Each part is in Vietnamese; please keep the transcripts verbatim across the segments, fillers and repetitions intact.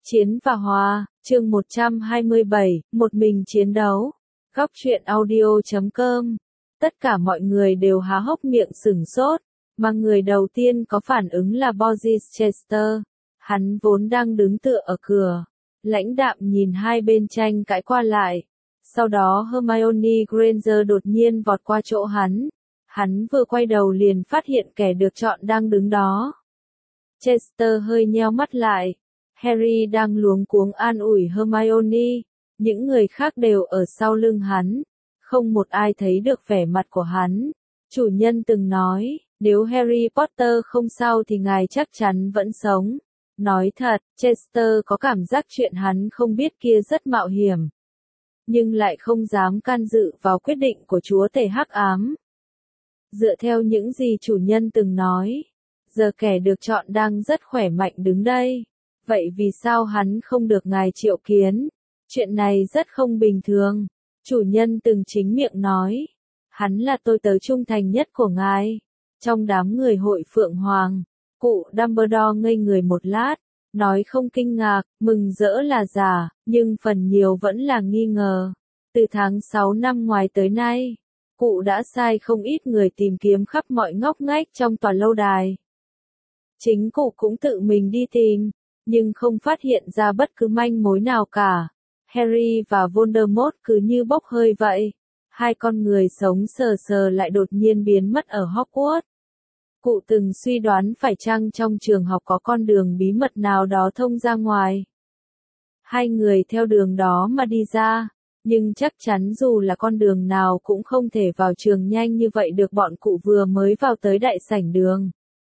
Chiến và Hòa, chương một trăm hai mươi bảy, một mình chiến đấu. Góc truyện audio chấm com. Tất cả mọi người đều há hốc miệng sửng sốt, mà người đầu tiên có phản ứng là Boris Chester. Hắn vốn đang đứng tựa ở cửa, lãnh đạm nhìn hai bên tranh cãi qua lại. Sau đó Hermione Granger đột nhiên vọt qua chỗ hắn. Hắn vừa quay đầu liền phát hiện kẻ được chọn đang đứng đó. Chester hơi nheo mắt lại. Harry đang luống cuống an ủi Hermione, những người khác đều ở sau lưng hắn, không một ai thấy được vẻ mặt của hắn. Chủ nhân từng nói, nếu Harry Potter không sao thì ngài chắc chắn vẫn sống. Nói thật, Chester có cảm giác chuyện hắn không biết kia rất mạo hiểm, nhưng lại không dám can dự vào quyết định của chúa tể hắc ám. Dựa theo những gì chủ nhân từng nói, giờ kẻ được chọn đang rất khỏe mạnh đứng đây. Vậy vì sao hắn không được ngài triệu kiến? Chuyện này rất không bình thường. Chủ nhân từng chính miệng nói, hắn là tôi tớ trung thành nhất của ngài. Trong đám người hội Phượng Hoàng, cụ Dumbledore ngây người một lát, nói không kinh ngạc, mừng rỡ là giả, nhưng phần nhiều vẫn là nghi ngờ. Từ tháng sáu năm ngoài tới nay, cụ đã sai không ít người tìm kiếm khắp mọi ngóc ngách trong tòa lâu đài. Chính cụ cũng tự mình đi tìm, nhưng không phát hiện ra bất cứ manh mối nào cả. Harry và Voldemort cứ như bốc hơi vậy. Hai con người sống sờ sờ lại đột nhiên biến mất ở Hogwarts. Cụ từng suy đoán phải chăng trong trường học có con đường bí mật nào đó thông ra ngoài. Hai người theo đường đó mà đi ra, nhưng chắc chắn dù là con đường nào cũng không thể vào trường nhanh như vậy được. Bọn cụ vừa mới vào tới đại sảnh đường,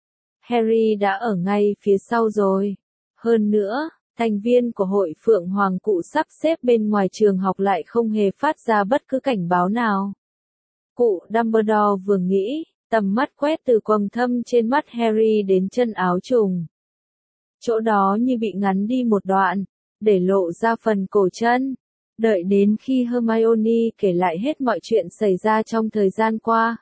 Harry đã ở ngay phía sau rồi. Hơn nữa, thành viên của hội Phượng Hoàng cụ sắp xếp bên ngoài trường học lại không hề phát ra bất cứ cảnh báo nào. Cụ Dumbledore vừa nghĩ, tầm mắt quét từ quầng thâm trên mắt Harry đến chân áo trùng. Chỗ đó như bị ngắn đi một đoạn, để lộ ra phần cổ chân. Đợi đến khi Hermione kể lại hết mọi chuyện xảy ra trong thời gian qua,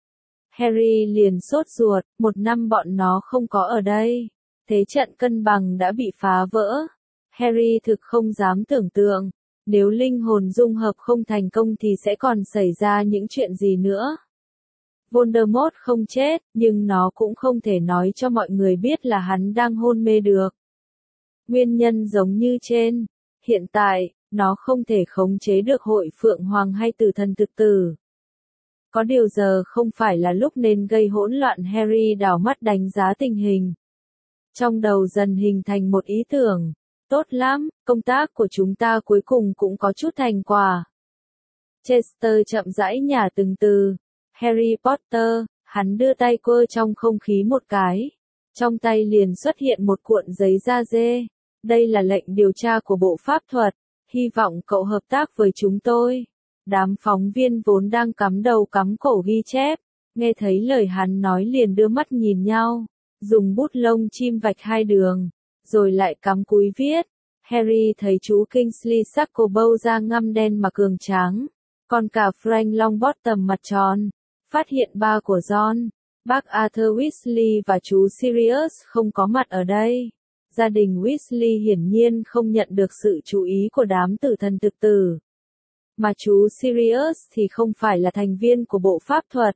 Harry liền sốt ruột, một năm bọn nó không có ở đây. Thế trận cân bằng đã bị phá vỡ. Harry thực không dám tưởng tượng, nếu linh hồn dung hợp không thành công thì sẽ còn xảy ra những chuyện gì nữa. Voldemort không chết, nhưng nó cũng không thể nói cho mọi người biết là hắn đang hôn mê được. Nguyên nhân giống như trên. Hiện tại, nó không thể khống chế được hội Phượng Hoàng hay tử thần thực tử. Có điều giờ không phải là lúc nên gây hỗn loạn. Harry đảo mắt đánh giá tình hình. Trong đầu dần hình thành một ý tưởng. Tốt lắm, công tác của chúng ta cuối cùng cũng có chút thành quả. Chester chậm rãi nhả từng từ. Harry Potter, hắn đưa tay quơ trong không khí một cái. Trong tay liền xuất hiện một cuộn giấy da dê. Đây là lệnh điều tra của Bộ Pháp thuật. Hy vọng cậu hợp tác với chúng tôi. Đám phóng viên vốn đang cắm đầu cắm cổ ghi chép, nghe thấy lời hắn nói liền đưa mắt nhìn nhau. Dùng bút lông chim vạch hai đường, rồi lại cắm cúi viết. Harry thấy chú Kingsley Shacklebolt da ngăm đen mà cường tráng, còn cả Frank Longbottom mặt tròn. Phát hiện ba của John, bác Arthur Weasley và chú Sirius không có mặt ở đây. Gia đình Weasley hiển nhiên không nhận được sự chú ý của đám tử thần thực tử. Mà chú Sirius thì không phải là thành viên của Bộ Pháp thuật.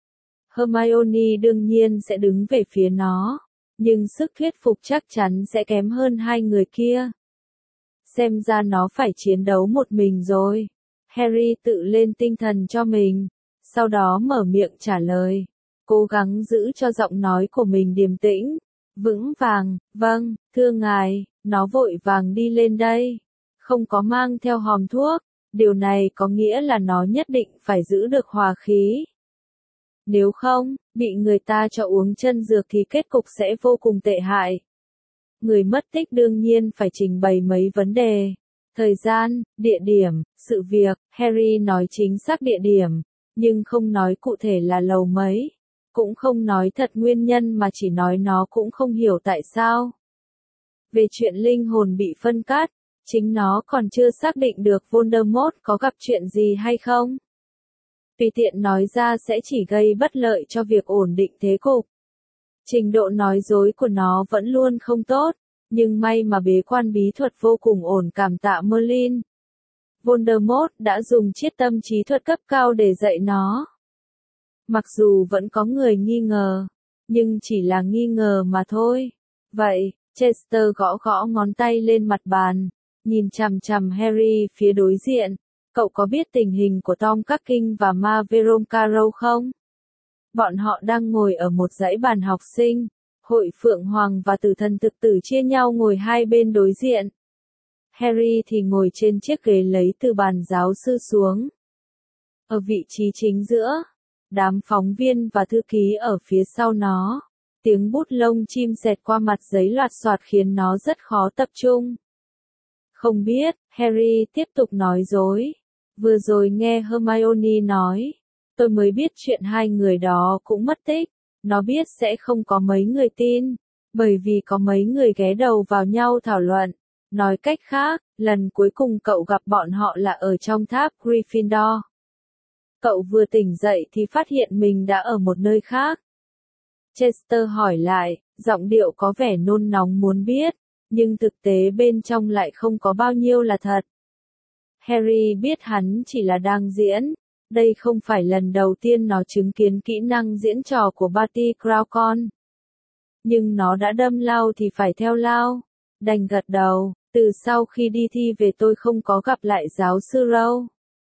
Hermione đương nhiên sẽ đứng về phía nó, nhưng sức thuyết phục chắc chắn sẽ kém hơn hai người kia. Xem ra nó phải chiến đấu một mình rồi. Harry tự lên tinh thần cho mình, sau đó mở miệng trả lời, cố gắng giữ cho giọng nói của mình điềm tĩnh, vững vàng. Vâng, thưa ngài. Nó vội vàng đi lên đây, không có mang theo hòm thuốc. Điều này có nghĩa là nó nhất định phải giữ được hòa khí. Nếu không, bị người ta cho uống chân dược thì kết cục sẽ vô cùng tệ hại. Người mất tích đương nhiên phải trình bày mấy vấn đề. Thời gian, địa điểm, sự việc. Harry nói chính xác địa điểm, nhưng không nói cụ thể là lầu mấy. Cũng không nói thật nguyên nhân mà chỉ nói nó cũng không hiểu tại sao. Về chuyện linh hồn bị phân cắt, chính nó còn chưa xác định được Voldemort có gặp chuyện gì hay không. Tùy tiện nói ra sẽ chỉ gây bất lợi cho việc ổn định thế cục. Trình độ nói dối của nó vẫn luôn không tốt, Nhưng may mà bế quan bí thuật vô cùng ổn, cảm tạ Merlin. Voldemort đã dùng chiết tâm trí thuật cấp cao để dạy nó. Mặc dù vẫn có người nghi ngờ, nhưng chỉ là nghi ngờ mà thôi. Vậy, Chester gõ gõ ngón tay lên mặt bàn, nhìn chằm chằm Harry phía đối diện. Cậu có biết tình hình của Tom Cacking và Ma Veroncaro không? Bọn họ đang ngồi ở một dãy bàn học sinh. Hội Phượng Hoàng và Tử Thần Thực Tử chia nhau ngồi hai bên đối diện. Harry thì ngồi trên chiếc ghế lấy từ bàn giáo sư xuống. Ở vị trí chính giữa, đám phóng viên và thư ký ở phía sau nó. Tiếng bút lông chim xẹt qua mặt giấy loạt soạt khiến nó rất khó tập trung. Không biết, Harry tiếp tục nói dối. Vừa rồi nghe Hermione nói, tôi mới biết chuyện hai người đó cũng mất tích. Nó biết sẽ không có mấy người tin, bởi vì có mấy người ghé đầu vào nhau thảo luận. Nói cách khác, lần cuối cùng cậu gặp bọn họ là ở trong tháp Gryffindor. Cậu vừa tỉnh dậy thì phát hiện mình đã ở một nơi khác. Chester hỏi lại, giọng điệu có vẻ nôn nóng muốn biết, nhưng thực tế bên trong lại không có bao nhiêu là thật. Harry biết hắn chỉ là đang diễn. Đây không phải lần đầu tiên nó chứng kiến kỹ năng diễn trò của Barty Croughton. Nhưng nó đã đâm lao thì phải theo lao. Đành gật đầu, từ sau khi đi thi về tôi không có gặp lại giáo sư Rowe.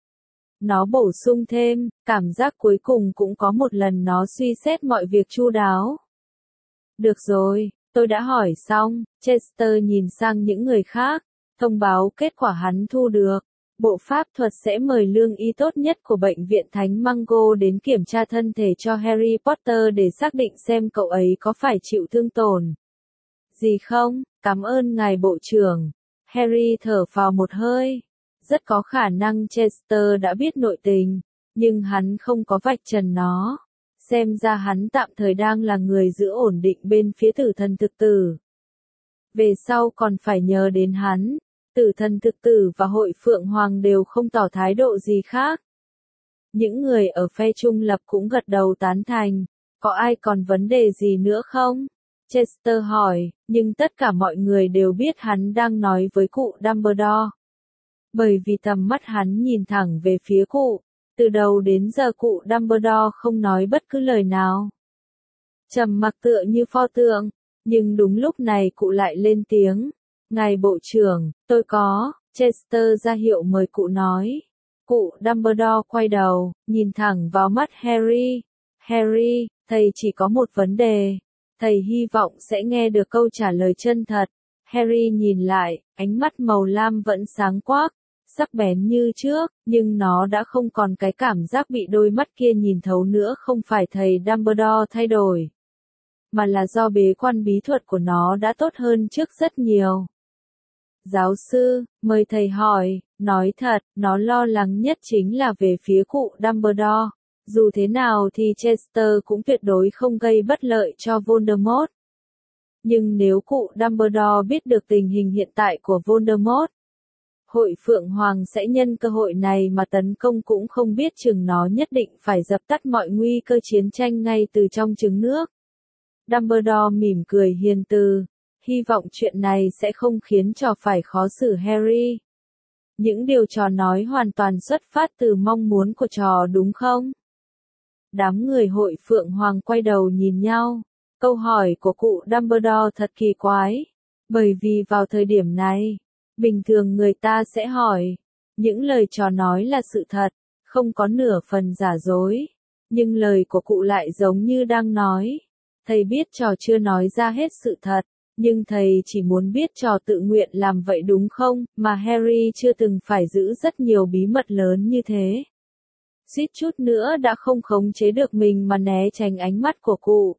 Nó bổ sung thêm, cảm giác cuối cùng cũng có một lần nó suy xét mọi việc chu đáo. Được rồi, tôi đã hỏi xong. Chester nhìn sang những người khác, thông báo kết quả hắn thu được. Bộ pháp thuật sẽ mời lương y tốt nhất của bệnh viện Thánh Mungo đến kiểm tra thân thể cho Harry Potter để xác định xem cậu ấy có phải chịu thương tổn gì không. Cảm ơn ngài bộ trưởng. Harry thở phào một hơi. Rất có khả năng Chester đã biết nội tình, nhưng hắn không có vạch trần nó. Xem ra hắn tạm thời đang là người giữ ổn định bên phía Tử Thần Thực Tử. Về sau còn phải nhờ đến hắn. Tử Thần Thực Tử và Hội Phượng Hoàng đều không tỏ thái độ gì khác. Những người ở phe trung lập cũng gật đầu tán thành. Có ai còn vấn đề gì nữa không? Chester hỏi, nhưng tất cả mọi người đều biết hắn đang nói với cụ Dumbledore. Bởi vì tầm mắt hắn nhìn thẳng về phía cụ. Từ đầu đến giờ cụ Dumbledore không nói bất cứ lời nào. Trầm mặc tựa như pho tượng. Nhưng đúng lúc này cụ lại lên tiếng. Ngài bộ trưởng, tôi có. Chester ra hiệu mời cụ nói. Cụ Dumbledore quay đầu, nhìn thẳng vào mắt Harry. Harry, thầy chỉ có một vấn đề. Thầy hy vọng sẽ nghe được câu trả lời chân thật. Harry nhìn lại, ánh mắt màu lam vẫn sáng quắc, sắc bén như trước, nhưng nó đã không còn cái cảm giác bị đôi mắt kia nhìn thấu nữa. Không phải thầy Dumbledore thay đổi, mà là do bế quan bí thuật của nó đã tốt hơn trước rất nhiều. Giáo sư, mời thầy hỏi, nói thật, nó lo lắng nhất chính là về phía cụ Dumbledore. Dù thế nào thì Chester cũng tuyệt đối không gây bất lợi cho Voldemort. Nhưng nếu cụ Dumbledore biết được tình hình hiện tại của Voldemort, Hội Phượng Hoàng sẽ nhân cơ hội này mà tấn công, cũng không biết chừng nó nhất định phải dập tắt mọi nguy cơ chiến tranh ngay từ trong trứng nước. Dumbledore mỉm cười hiền từ, hy vọng chuyện này sẽ không khiến trò phải khó xử Harry. Những điều trò nói hoàn toàn xuất phát từ mong muốn của trò đúng không? Đám người Hội Phượng Hoàng quay đầu nhìn nhau. Câu hỏi của cụ Dumbledore thật kỳ quái. Bởi vì vào thời điểm này, bình thường người ta sẽ hỏi, những lời trò nói là sự thật, không có nửa phần giả dối. Nhưng lời của cụ lại giống như đang nói, thầy biết trò chưa nói ra hết sự thật, nhưng thầy chỉ muốn biết trò tự nguyện làm vậy đúng không, mà Harry chưa từng phải giữ rất nhiều bí mật lớn như thế. Suýt chút nữa đã không khống chế được mình mà né tránh ánh mắt của cụ.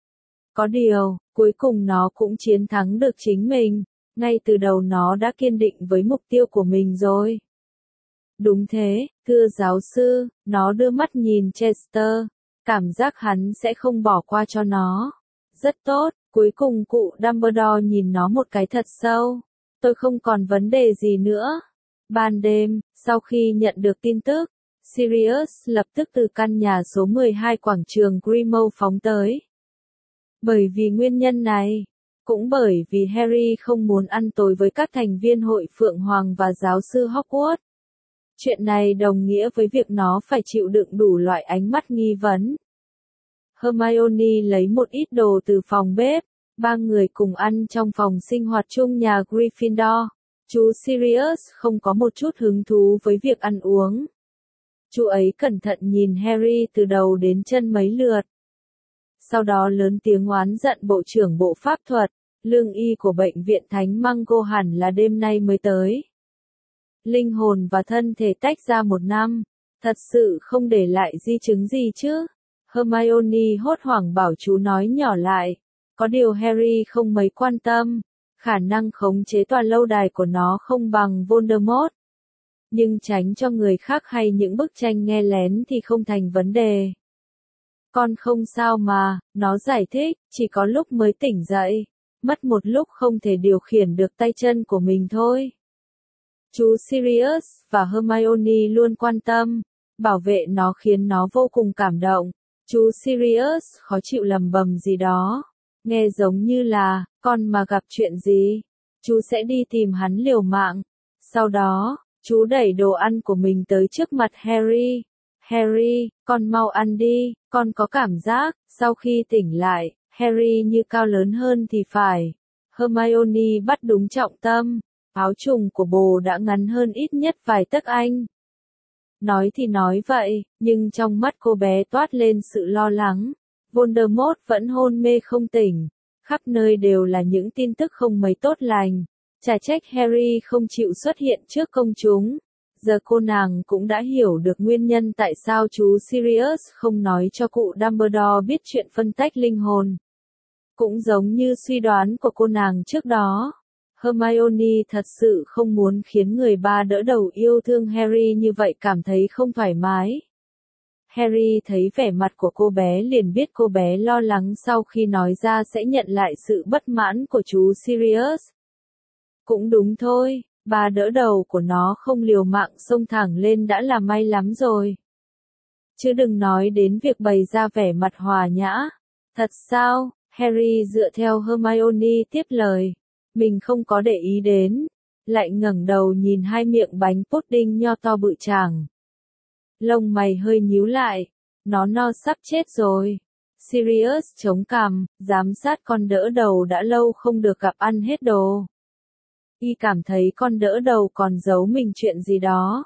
Có điều, cuối cùng nó cũng chiến thắng được chính mình, ngay từ đầu nó đã kiên định với mục tiêu của mình rồi. Đúng thế, thưa giáo sư, nó đưa mắt nhìn Chester, cảm giác hắn sẽ không bỏ qua cho nó. Rất tốt, cuối cùng cụ Dumbledore nhìn nó một cái thật sâu. Tôi không còn vấn đề gì nữa. Ban đêm, sau khi nhận được tin tức, Sirius lập tức từ căn nhà số mười hai quảng trường Grimmauld phóng tới. Bởi vì nguyên nhân này, Cũng bởi vì Harry không muốn ăn tối với các thành viên hội Phượng Hoàng và giáo sư Hogwarts. Chuyện này đồng nghĩa với việc nó phải chịu đựng đủ loại ánh mắt nghi vấn. Hermione lấy một ít đồ từ phòng bếp, ba người cùng ăn trong phòng sinh hoạt chung nhà Gryffindor. Chú Sirius không có một chút hứng thú với việc ăn uống. Chú ấy cẩn thận nhìn Harry từ đầu đến chân mấy lượt. Sau đó lớn tiếng oán giận bộ trưởng bộ pháp thuật, lương y của bệnh viện Thánh Mungo hẳn là đêm nay mới tới. Linh hồn và thân thể tách ra một năm, thật sự không để lại di chứng gì chứ? Hermione hốt hoảng bảo chú nói nhỏ lại, có điều Harry không mấy quan tâm, khả năng khống chế tòa lâu đài của nó không bằng Voldemort. Nhưng tránh cho người khác hay những bức tranh nghe lén thì không thành vấn đề. Con không sao mà, nó giải thích, chỉ có lúc mới tỉnh dậy, mất một lúc không thể điều khiển được tay chân của mình thôi. Chú Sirius và Hermione luôn quan tâm, bảo vệ nó khiến nó vô cùng cảm động. Chú Sirius khó chịu lầm bầm gì đó, nghe giống như là, con mà gặp chuyện gì, chú sẽ đi tìm hắn liều mạng. Sau đó, chú đẩy đồ ăn của mình tới trước mặt Harry. Harry, con mau ăn đi, con có cảm giác, sau khi tỉnh lại, Harry như cao lớn hơn thì phải. Hermione bắt đúng trọng tâm, áo trùng của bồ đã ngắn hơn ít nhất vài tấc anh. Nói thì nói vậy, nhưng trong mắt cô bé toát lên sự lo lắng. Voldemort vẫn hôn mê không tỉnh, khắp nơi đều là những tin tức không mấy tốt lành. Chả trách Harry không chịu xuất hiện trước công chúng. Giờ cô nàng cũng đã hiểu được nguyên nhân tại sao chú Sirius không nói cho cụ Dumbledore biết chuyện phân tách linh hồn. Cũng giống như suy đoán của cô nàng trước đó, Hermione thật sự không muốn khiến người ba đỡ đầu yêu thương Harry như vậy cảm thấy không thoải mái. Harry thấy vẻ mặt của cô bé liền biết cô bé lo lắng sau khi nói ra sẽ nhận lại sự bất mãn của chú Sirius. Cũng đúng thôi, ba đỡ đầu của nó không liều mạng xông thẳng lên đã là may lắm rồi. Chứ đừng nói đến việc bày ra vẻ mặt hòa nhã. Thật sao? Harry dựa theo Hermione tiếp lời. Mình không có để ý đến. Lại ngẩng đầu nhìn hai miệng bánh pudding nho to bự chảng. Lông mày hơi nhíu lại. Nó no sắp chết rồi. Sirius chống cằm, giám sát con đỡ đầu đã lâu không được gặp ăn hết đồ. Y cảm thấy con đỡ đầu còn giấu mình chuyện gì đó.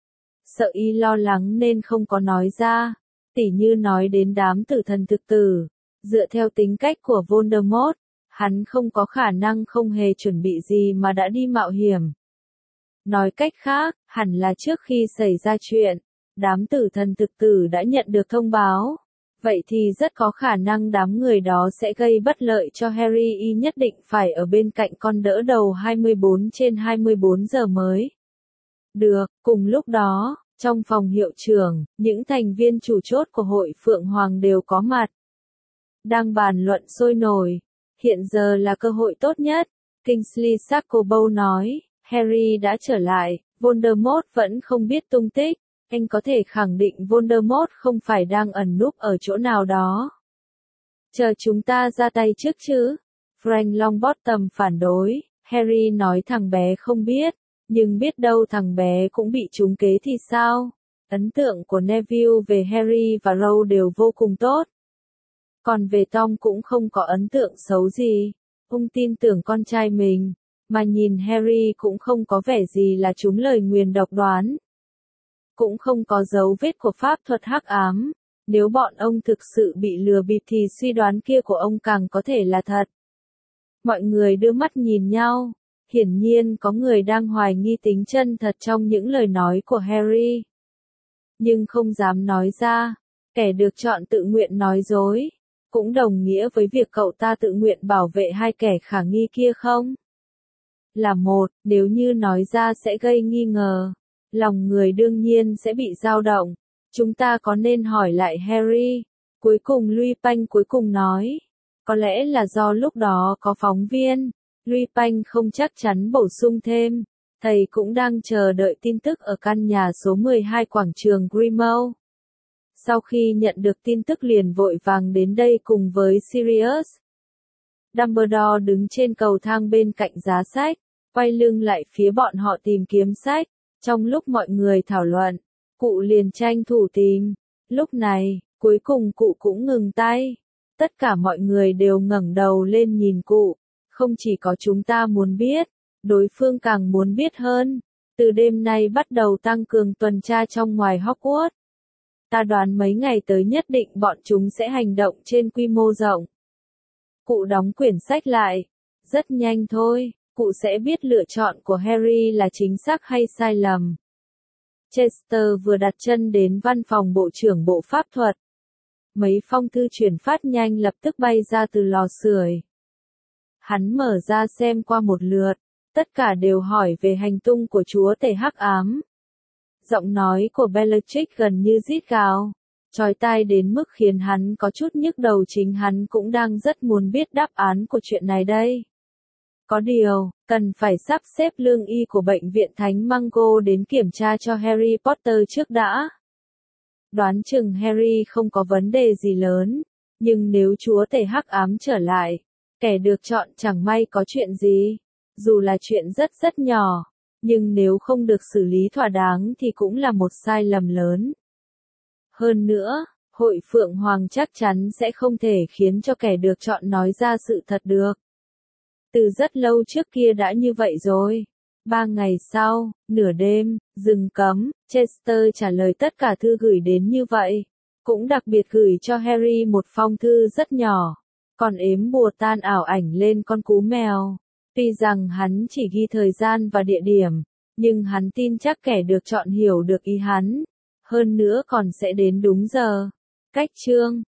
Sợ Y lo lắng nên không có nói ra, tỉ như nói đến đám tử thần thực tử. Dựa theo tính cách của Voldemort, hắn không có khả năng không hề chuẩn bị gì mà đã đi mạo hiểm. Nói cách khác, hẳn là trước khi xảy ra chuyện, đám tử thần thực tử đã nhận được thông báo. Vậy thì rất có khả năng đám người đó sẽ gây bất lợi cho Harry, y nhất định phải ở bên cạnh con đỡ đầu hai mươi bốn trên hai mươi bốn giờ mới. Được, cùng lúc đó, trong phòng hiệu trưởng, những thành viên chủ chốt của hội Phượng Hoàng đều có mặt. Đang bàn luận sôi nổi. Hiện giờ là cơ hội tốt nhất. Kingsley Shacklebolt nói, Harry đã trở lại, Voldemort vẫn không biết tung tích. Anh có thể khẳng định Voldemort không phải đang ẩn núp ở chỗ nào đó. Chờ chúng ta ra tay trước chứ. Frank Longbottom phản đối. Harry nói thằng bé không biết, nhưng biết đâu thằng bé cũng bị trúng kế thì sao. Ấn tượng của Neville về Harry và Ron đều vô cùng tốt. Còn về Tom cũng không có ấn tượng xấu gì. Ông tin tưởng con trai mình, mà nhìn Harry cũng không có vẻ gì là trúng lời nguyền độc đoán. Cũng không có dấu vết của pháp thuật hắc ám. Nếu bọn ông thực sự bị lừa bịp thì suy đoán kia của ông càng có thể là thật. Mọi người đưa mắt nhìn nhau. Hiển nhiên có người đang hoài nghi tính chân thật trong những lời nói của Harry. Nhưng không dám nói ra. Kẻ được chọn tự nguyện nói dối. Cũng đồng nghĩa với việc cậu ta tự nguyện bảo vệ hai kẻ khả nghi kia không? Là một, nếu như nói ra sẽ gây nghi ngờ. Lòng người đương nhiên sẽ bị dao động. Chúng ta có nên hỏi lại Harry? Cuối cùng Lupin cuối cùng nói. Có lẽ là do lúc đó có phóng viên. Lupin không chắc chắn bổ sung thêm. Thầy cũng đang chờ đợi tin tức ở căn nhà số mười hai quảng trường Grimmauld. Sau khi nhận được tin tức liền vội vàng đến đây cùng với Sirius. Dumbledore đứng trên cầu thang bên cạnh giá sách, quay lưng lại phía bọn họ tìm kiếm sách. Trong lúc mọi người thảo luận, cụ liền tranh thủ tìm. Lúc này, cuối cùng cụ cũng ngừng tay. Tất cả mọi người đều ngẩng đầu lên nhìn cụ. Không chỉ có chúng ta muốn biết, đối phương càng muốn biết hơn. Từ đêm nay bắt đầu tăng cường tuần tra trong ngoài Hogwarts. Ta đoán mấy ngày tới nhất định bọn chúng sẽ hành động trên quy mô rộng. Cụ đóng quyển sách lại. Rất nhanh thôi, cụ sẽ biết lựa chọn của Harry là chính xác hay sai lầm. Chester vừa đặt chân đến văn phòng bộ trưởng bộ pháp thuật. Mấy phong thư chuyển phát nhanh lập tức bay ra từ lò sưởi. Hắn mở ra xem qua một lượt, tất cả đều hỏi về hành tung của chúa tể hắc ám. Giọng nói của Bellatrix gần như rít gào, chói tai đến mức khiến hắn có chút nhức đầu, chính hắn cũng đang rất muốn biết đáp án của chuyện này đây. Có điều, cần phải sắp xếp lương y của bệnh viện Thánh Mungo đến kiểm tra cho Harry Potter trước đã. Đoán chừng Harry không có vấn đề gì lớn, nhưng nếu chúa tể hắc ám trở lại, kẻ được chọn chẳng may có chuyện gì, dù là chuyện rất rất nhỏ, nhưng nếu không được xử lý thỏa đáng thì cũng là một sai lầm lớn. Hơn nữa, Hội Phượng Hoàng chắc chắn sẽ không thể khiến cho kẻ được chọn nói ra sự thật được. Từ rất lâu trước kia đã như vậy rồi. Ba ngày sau, nửa đêm, rừng cấm, Chester trả lời tất cả thư gửi đến như vậy. Cũng đặc biệt gửi cho Harry một phong thư rất nhỏ, còn ếm bùa tan ảo ảnh lên con cú mèo. Tuy rằng hắn chỉ ghi thời gian và địa điểm, nhưng hắn tin chắc kẻ được chọn hiểu được ý hắn. Hơn nữa còn sẽ đến đúng giờ. Cách chương